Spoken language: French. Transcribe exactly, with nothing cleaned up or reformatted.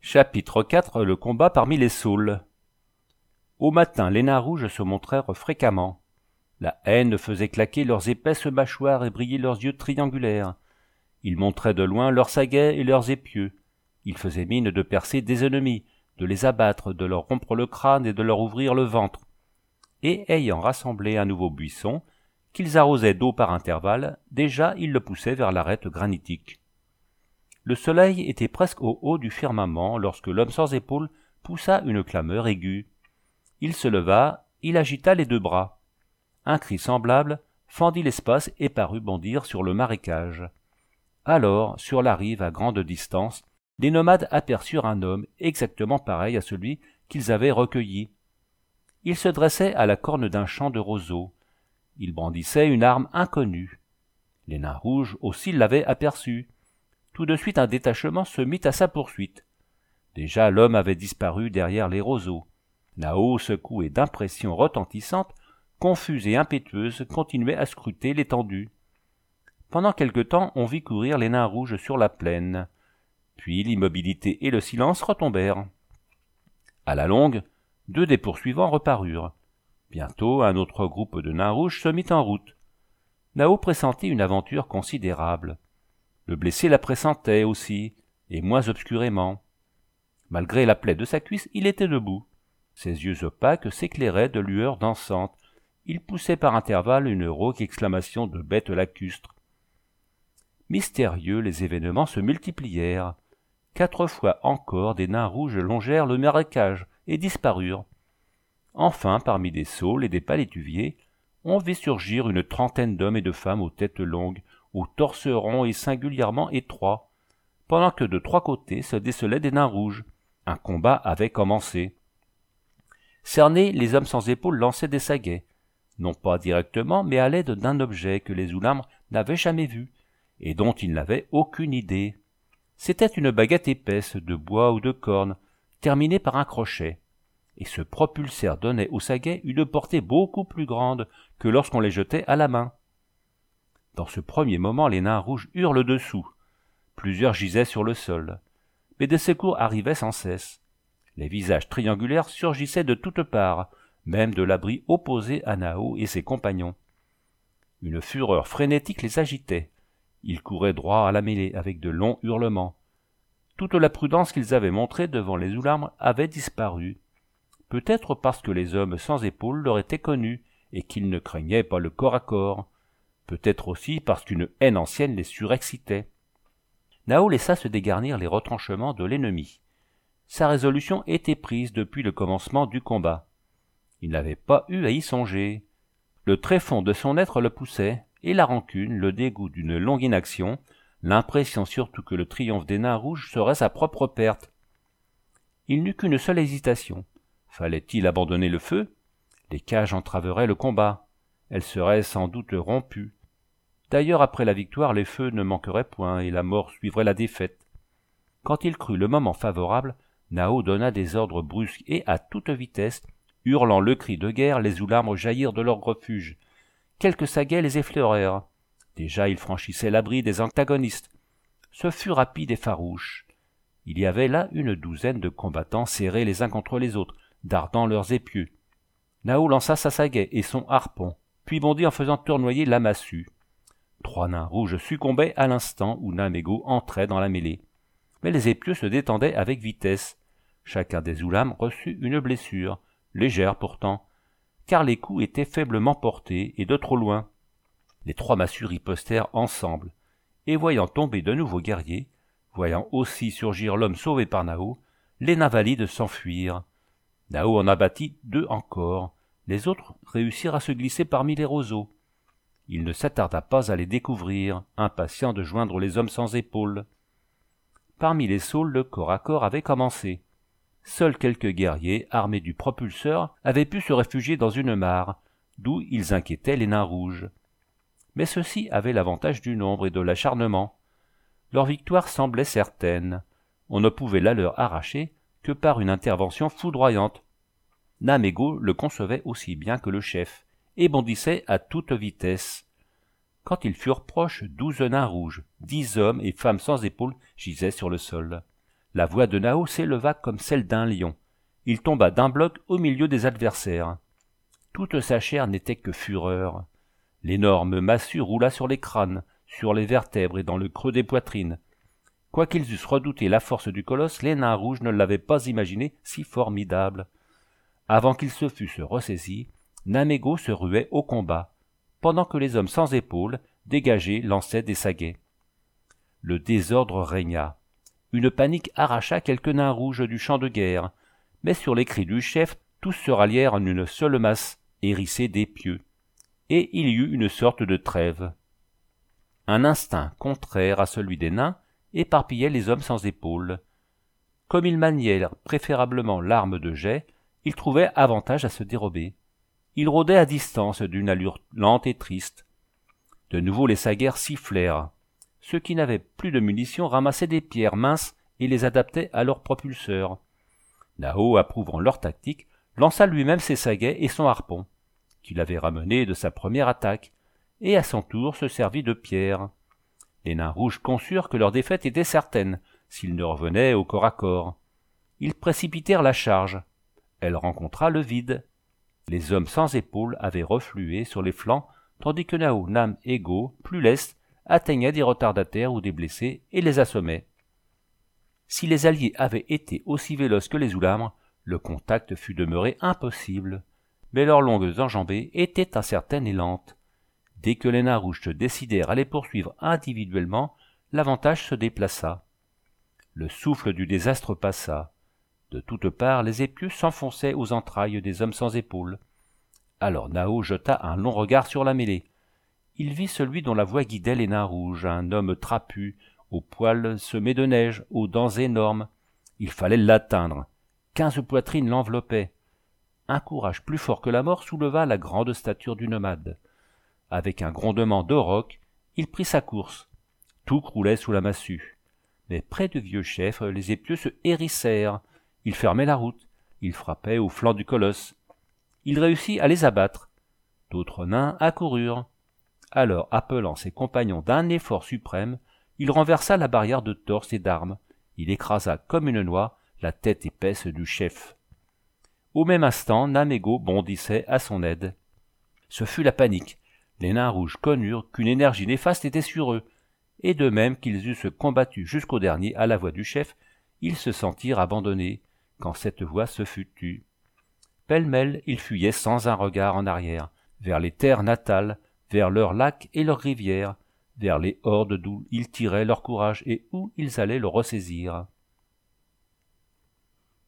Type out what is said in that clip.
Chapitre quatre. Le combat parmi les saules. Au matin, les nains rouges se montrèrent fréquemment. La haine faisait claquer leurs épaisses mâchoires et briller leurs yeux triangulaires. Ils montraient de loin leurs saguets et leurs épieux. Ils faisaient mine de percer des ennemis, de les abattre, de leur rompre le crâne et de leur ouvrir le ventre. Et ayant rassemblé un nouveau buisson, qu'ils arrosaient d'eau par intervalles, déjà ils le poussaient vers l'arête granitique. Le soleil était presque au haut du firmament lorsque l'homme sans épaules poussa une clameur aiguë. Il se leva, il agita les deux bras. Un cri semblable fendit l'espace et parut bondir sur le marécage. Alors, sur la rive à grande distance, les nomades aperçurent un homme exactement pareil à celui qu'ils avaient recueilli. Il se dressait à la corne d'un champ de roseaux. Il brandissait une arme inconnue. Les nains rouges aussi l'avaient aperçu. Tout de suite un détachement se mit à sa poursuite. Déjà l'homme avait disparu derrière les roseaux. Nao, secoué d'impressions retentissantes, confuse et impétueuse, continuait à scruter l'étendue. Pendant quelque temps, on vit courir les nains rouges sur la plaine. Puis l'immobilité et le silence retombèrent. À la longue, deux des poursuivants reparurent. Bientôt, un autre groupe de nains rouges se mit en route. Nao pressentit une aventure considérable. Le blessé la pressentait aussi, et moins obscurément. Malgré la plaie de sa cuisse, il était debout. Ses yeux opaques s'éclairaient de lueurs dansantes. Il poussait par intervalles une rauque exclamation de bête lacustre. Mystérieux, les événements se multiplièrent. Quatre fois encore, des nains rouges longèrent le marécage et disparurent. Enfin, parmi des saules et des palétuviers, on vit surgir une trentaine d'hommes et de femmes aux têtes longues, aux torses ronds et singulièrement étroits, pendant que de trois côtés se décelaient des nains rouges. Un combat avait commencé. Cernés, les hommes sans épaules lançaient des saguets, non pas directement, mais à l'aide d'un objet que les Ulamres n'avaient jamais vu, et dont ils n'avaient aucune idée. C'était une baguette épaisse, de bois ou de corne, terminée par un crochet, et ce propulsaire donnait aux saguets une portée beaucoup plus grande que lorsqu'on les jetait à la main. Dans ce premier moment, les nains rouges eurent le dessous. Plusieurs gisaient sur le sol, mais des secours arrivaient sans cesse. Les visages triangulaires surgissaient de toutes parts, même de l'abri opposé à Nao et ses compagnons. Une fureur frénétique les agitait. Ils couraient droit à la mêlée avec de longs hurlements. Toute la prudence qu'ils avaient montrée devant les Ulamres avait disparu. Peut-être parce que les hommes sans épaules leur étaient connus et qu'ils ne craignaient pas le corps à corps. Peut-être aussi parce qu'une haine ancienne les surexcitait. Nao laissa se dégarnir les retranchements de l'ennemi. Sa résolution était prise depuis le commencement du combat. Il n'avait pas eu à y songer. Le tréfonds de son être le poussait, et la rancune, le dégoût d'une longue inaction, l'impression surtout que le triomphe des nains rouges serait sa propre perte. Il n'eut qu'une seule hésitation. Fallait-il abandonner le feu? Les cages entraveraient le combat. Elles seraient sans doute rompues. D'ailleurs, après la victoire, les feux ne manqueraient point, et la mort suivrait la défaite. Quand il crut le moment favorable, Nao donna des ordres brusques et, à toute vitesse, hurlant le cri de guerre, les Ulamres jaillirent de leur refuge. Quelques saguets les effleurèrent. Déjà ils franchissaient l'abri des antagonistes. Ce fut rapide et farouche. Il y avait là une douzaine de combattants serrés les uns contre les autres, dardant leurs épieux. Nao lança sa sagaie et son harpon, puis bondit en faisant tournoyer la massue. Trois nains rouges succombaient à l'instant où Namego entrait dans la mêlée. Mais les épieux se détendaient avec vitesse. Chacun des Ulamres reçut une blessure, légère pourtant, car les coups étaient faiblement portés et de trop loin. Les trois massues ripostèrent ensemble, et voyant tomber de nouveaux guerriers, voyant aussi surgir l'homme sauvé par Nao, les nains valides s'enfuirent. Nao en abattit deux encore, les autres réussirent à se glisser parmi les roseaux. Il ne s'attarda pas à les découvrir, impatient de joindre les hommes sans épaules. Parmi les saules, le corps à corps avait commencé. Seuls quelques guerriers, armés du propulseur, avaient pu se réfugier dans une mare, d'où ils inquiétaient les nains rouges. Mais ceux-ci avaient l'avantage du nombre et de l'acharnement. Leur victoire semblait certaine. On ne pouvait la leur arracher que par une intervention foudroyante. Namego le concevait aussi bien que le chef, et bondissait à toute vitesse. Quand ils furent proches, douze nains rouges, dix hommes et femmes sans épaules gisaient sur le sol. La voix de Nao s'éleva comme celle d'un lion. Il tomba d'un bloc au milieu des adversaires. Toute sa chair n'était que fureur. L'énorme massue roula sur les crânes, sur les vertèbres et dans le creux des poitrines. Quoiqu'ils eussent redouté la force du colosse, les nains rouges ne l'avaient pas imaginé si formidable. Avant qu'ils se fussent ressaisis, Namego se ruait au combat, pendant que les hommes sans épaules, dégagés, lançaient des saguets. Le désordre régna. Une panique arracha quelques nains rouges du champ de guerre, mais sur les cris du chef, tous se rallièrent en une seule masse, hérissée d'épieux, et il y eut une sorte de trêve. Un instinct contraire à celui des nains éparpillait les hommes sans épaules. Comme ils manièrent préférablement l'arme de jet, ils trouvaient avantage à se dérober. Ils rôdaient à distance d'une allure lente et triste. De nouveau les saguers sifflèrent. Ceux qui n'avaient plus de munitions ramassaient des pierres minces et les adaptaient à leurs propulseurs. Nao, approuvant leur tactique, lança lui-même ses saguets et son harpon, qu'il avait ramené de sa première attaque, et à son tour se servit de pierres. Les nains rouges conçurent que leur défaite était certaine, s'ils ne revenaient au corps à corps. Ils précipitèrent la charge. Elle rencontra le vide. Les hommes sans épaules avaient reflué sur les flancs, tandis que Nao, Nam et Go, plus lestes, atteignaient des retardataires ou des blessés et les assommaient. Si les alliés avaient été aussi véloces que les Ulamres, le contact fût demeuré impossible. Mais leurs longues enjambées étaient incertaines et lentes. Dès que les nains rouges se décidèrent à les poursuivre individuellement, l'avantage se déplaça. Le souffle du désastre passa. De toutes parts, les épieux s'enfonçaient aux entrailles des hommes sans épaules. Alors Nao jeta un long regard sur la mêlée. Il vit celui dont la voix guidait les nains rouges, un homme trapu, aux poils semés de neige, aux dents énormes. Il fallait l'atteindre. Quinze poitrines l'enveloppaient. Un courage plus fort que la mort souleva la grande stature du nomade. Avec un grondement d'auroch, il prit sa course. Tout croulait sous la massue. Mais près du vieux chef, les épieux se hérissèrent. Il fermait la route. Il frappait au flanc du colosse. Il réussit à les abattre. D'autres nains accoururent. Alors, appelant ses compagnons d'un effort suprême, il renversa la barrière de torse et d'armes. Il écrasa comme une noix la tête épaisse du chef. Au même instant, Namego bondissait à son aide. Ce fut la panique. Les nains rouges connurent qu'une énergie néfaste était sur eux, et de même qu'ils eussent combattu jusqu'au dernier à la voix du chef, ils se sentirent abandonnés, quand cette voix se fut tue. Pêle-mêle, ils fuyaient sans un regard en arrière, vers les terres natales, vers leurs lacs et leurs rivières, vers les hordes d'où ils tiraient leur courage et où ils allaient le ressaisir.